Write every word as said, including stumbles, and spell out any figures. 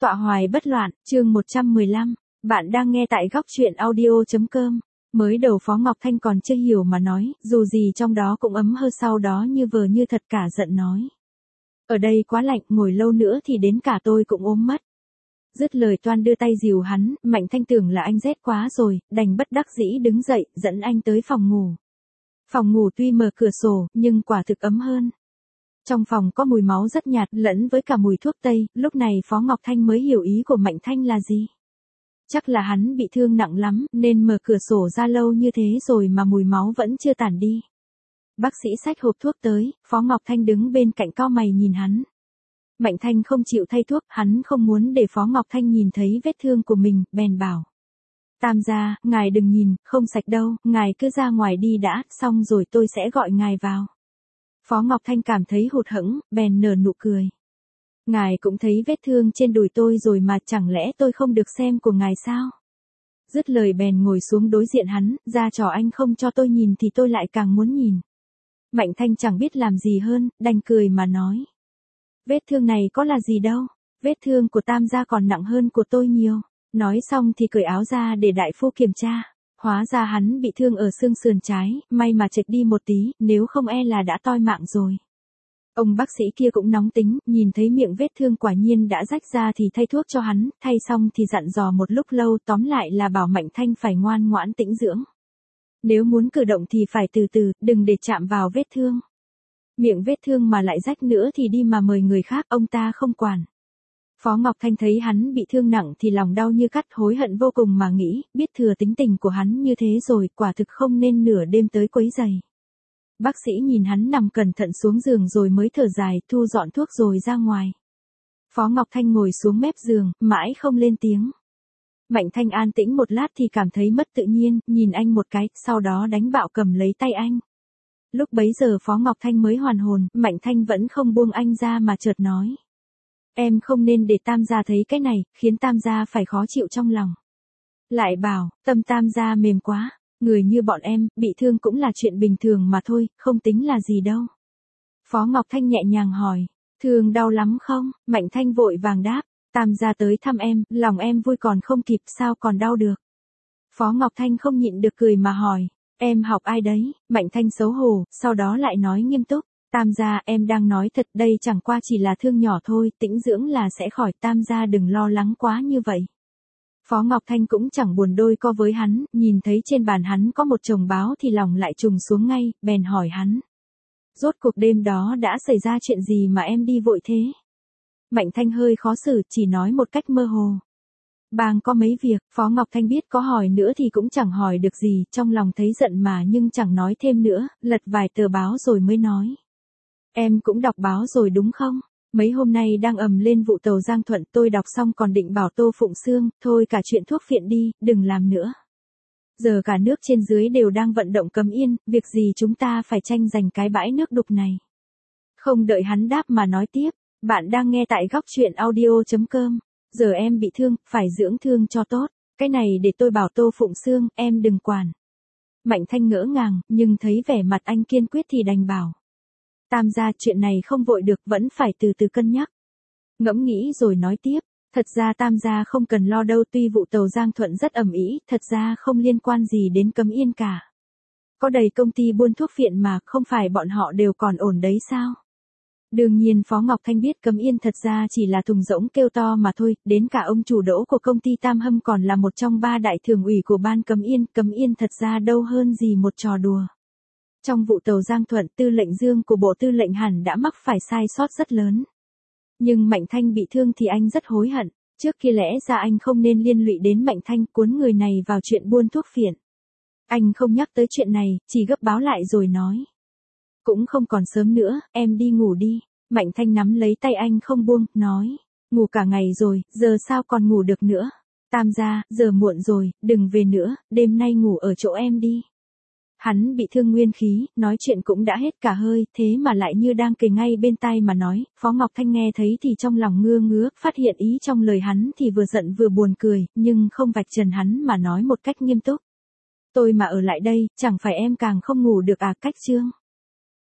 Tọa hoài bất loạn, chương một trăm mười lăm. Bạn đang nghe tại góc truyện audio.com. Mới đầu Phó Ngọc Thanh còn chưa hiểu mà nói, dù gì trong đó cũng ấm hơn, sau đó như vờ như thật cả giận nói. Ở đây quá lạnh, ngồi lâu nữa thì đến cả tôi cũng ốm mất. Dứt lời toan đưa tay dìu hắn, Mạnh Thanh tưởng là anh rét quá rồi, đành bất đắc dĩ đứng dậy, dẫn anh tới phòng ngủ. Phòng ngủ tuy mở cửa sổ, nhưng quả thực ấm hơn. Trong phòng có mùi máu rất nhạt lẫn với cả mùi thuốc tây, lúc này Phó Ngọc Thanh mới hiểu ý của Mạnh Thanh là gì. Chắc là hắn bị thương nặng lắm, nên mở cửa sổ ra lâu như thế rồi mà mùi máu vẫn chưa tản đi. Bác sĩ xách hộp thuốc tới, Phó Ngọc Thanh đứng bên cạnh cau mày nhìn hắn. Mạnh Thanh không chịu thay thuốc, hắn không muốn để Phó Ngọc Thanh nhìn thấy vết thương của mình, bèn bảo. Tam gia, ngài đừng nhìn, không sạch đâu, ngài cứ ra ngoài đi đã, xong rồi tôi sẽ gọi ngài vào. Phó Ngọc Thanh cảm thấy hụt hẫng, bèn nở nụ cười. Ngài cũng thấy vết thương trên đùi tôi rồi mà, chẳng lẽ tôi không được xem của ngài sao? Dứt lời bèn ngồi xuống đối diện hắn, ra trò anh không cho tôi nhìn thì tôi lại càng muốn nhìn. Mạnh Thanh chẳng biết làm gì hơn, đành cười mà nói. Vết thương này có là gì đâu, vết thương của tam gia còn nặng hơn của tôi nhiều. Nói xong thì cởi áo ra để đại phu kiểm tra. Hóa ra hắn bị thương ở xương sườn trái, may mà chệch đi một tí, nếu không e là đã toi mạng rồi. Ông bác sĩ kia cũng nóng tính, nhìn thấy miệng vết thương quả nhiên đã rách ra thì thay thuốc cho hắn, thay xong thì dặn dò một lúc lâu, tóm lại là bảo Mạnh Thanh phải ngoan ngoãn tĩnh dưỡng. Nếu muốn cử động thì phải từ từ, đừng để chạm vào vết thương. Miệng vết thương mà lại rách nữa thì đi mà mời người khác, ông ta không quản. Phó Ngọc Thanh thấy hắn bị thương nặng thì lòng đau như cắt, hối hận vô cùng mà nghĩ, biết thừa tính tình của hắn như thế rồi, quả thực không nên nửa đêm tới quấy giày. Bác sĩ nhìn hắn nằm cẩn thận xuống giường rồi mới thở dài, thu dọn thuốc rồi ra ngoài. Phó Ngọc Thanh ngồi xuống mép giường, mãi không lên tiếng. Mạnh Thanh an tĩnh một lát thì cảm thấy mất tự nhiên, nhìn anh một cái, sau đó đánh bạo cầm lấy tay anh. Lúc bấy giờ Phó Ngọc Thanh mới hoàn hồn, Mạnh Thanh vẫn không buông anh ra mà chợt nói. Em không nên để tam gia thấy cái này, khiến tam gia phải khó chịu trong lòng. Lại bảo, tâm tam gia mềm quá, người như bọn em, bị thương cũng là chuyện bình thường mà thôi, không tính là gì đâu. Phó Ngọc Thanh nhẹ nhàng hỏi, thương đau lắm không? Mạnh Thanh vội vàng đáp, tam gia tới thăm em, lòng em vui còn không kịp, sao còn đau được. Phó Ngọc Thanh không nhịn được cười mà hỏi, em học ai đấy? Mạnh Thanh xấu hổ, sau đó lại nói nghiêm túc. Tam gia, em đang nói thật, đây chẳng qua chỉ là thương nhỏ thôi, tĩnh dưỡng là sẽ khỏi, tam gia đừng lo lắng quá như vậy. Phó Ngọc Thanh cũng chẳng buồn đôi co với hắn, nhìn thấy trên bàn hắn có một chồng báo thì lòng lại trùng xuống ngay, bèn hỏi hắn. Rốt cuộc đêm đó đã xảy ra chuyện gì mà em đi vội thế? Mạnh Thanh hơi khó xử, chỉ nói một cách mơ hồ. Bang có mấy việc, Phó Ngọc Thanh biết có hỏi nữa thì cũng chẳng hỏi được gì, trong lòng thấy giận mà nhưng chẳng nói thêm nữa, lật vài tờ báo rồi mới nói. Em cũng đọc báo rồi đúng không? Mấy hôm nay đang ầm lên vụ tàu Giang Thuận, tôi đọc xong còn định bảo Tô Phụng Sương, thôi cả chuyện thuốc phiện đi, đừng làm nữa. Giờ cả nước trên dưới đều đang vận động cấm yên, việc gì chúng ta phải tranh giành cái bãi nước đục này. Không đợi hắn đáp mà nói tiếp, bạn đang nghe tại góc truyện audio.com. Giờ em bị thương, phải dưỡng thương cho tốt, cái này để tôi bảo Tô Phụng Sương, em đừng quản. Mạnh Thanh ngỡ ngàng, nhưng thấy vẻ mặt anh kiên quyết thì đành bảo. Tam gia, chuyện này không vội được, vẫn phải từ từ cân nhắc. Ngẫm nghĩ rồi nói tiếp, thật ra tam gia không cần lo đâu, tuy vụ tàu Giang Thuận rất ầm ĩ, thật ra không liên quan gì đến cấm yên cả. Có đầy công ty buôn thuốc phiện mà, không phải bọn họ đều còn ổn đấy sao? Đương nhiên Phó Ngọc Thanh biết cấm yên thật ra chỉ là thùng rỗng kêu to mà thôi, đến cả ông chủ đỗ của công ty Tam Hâm còn là một trong ba đại thường ủy của ban cấm yên, cấm yên thật ra đâu hơn gì một trò đùa. Trong vụ tàu Giang Thuận, tư lệnh Dương của Bộ Tư lệnh hẳn đã mắc phải sai sót rất lớn. Nhưng Mạnh Thanh bị thương thì anh rất hối hận, trước kia lẽ ra anh không nên liên lụy đến Mạnh Thanh, cuốn người này vào chuyện buôn thuốc phiện. Anh không nhắc tới chuyện này, chỉ gấp báo lại rồi nói. Cũng không còn sớm nữa, em đi ngủ đi. Mạnh Thanh nắm lấy tay anh không buông, nói. Ngủ cả ngày rồi, giờ sao còn ngủ được nữa. Tam gia, giờ muộn rồi, đừng về nữa, đêm nay ngủ ở chỗ em đi. Hắn bị thương nguyên khí, nói chuyện cũng đã hết cả hơi, thế mà lại như đang kề ngay bên tai mà nói. Phó Ngọc Thanh nghe thấy thì trong lòng ngưa ngứa, phát hiện ý trong lời hắn thì vừa giận vừa buồn cười, nhưng không vạch trần hắn mà nói một cách nghiêm túc. Tôi mà ở lại đây, chẳng phải em càng không ngủ được à? Cách chương.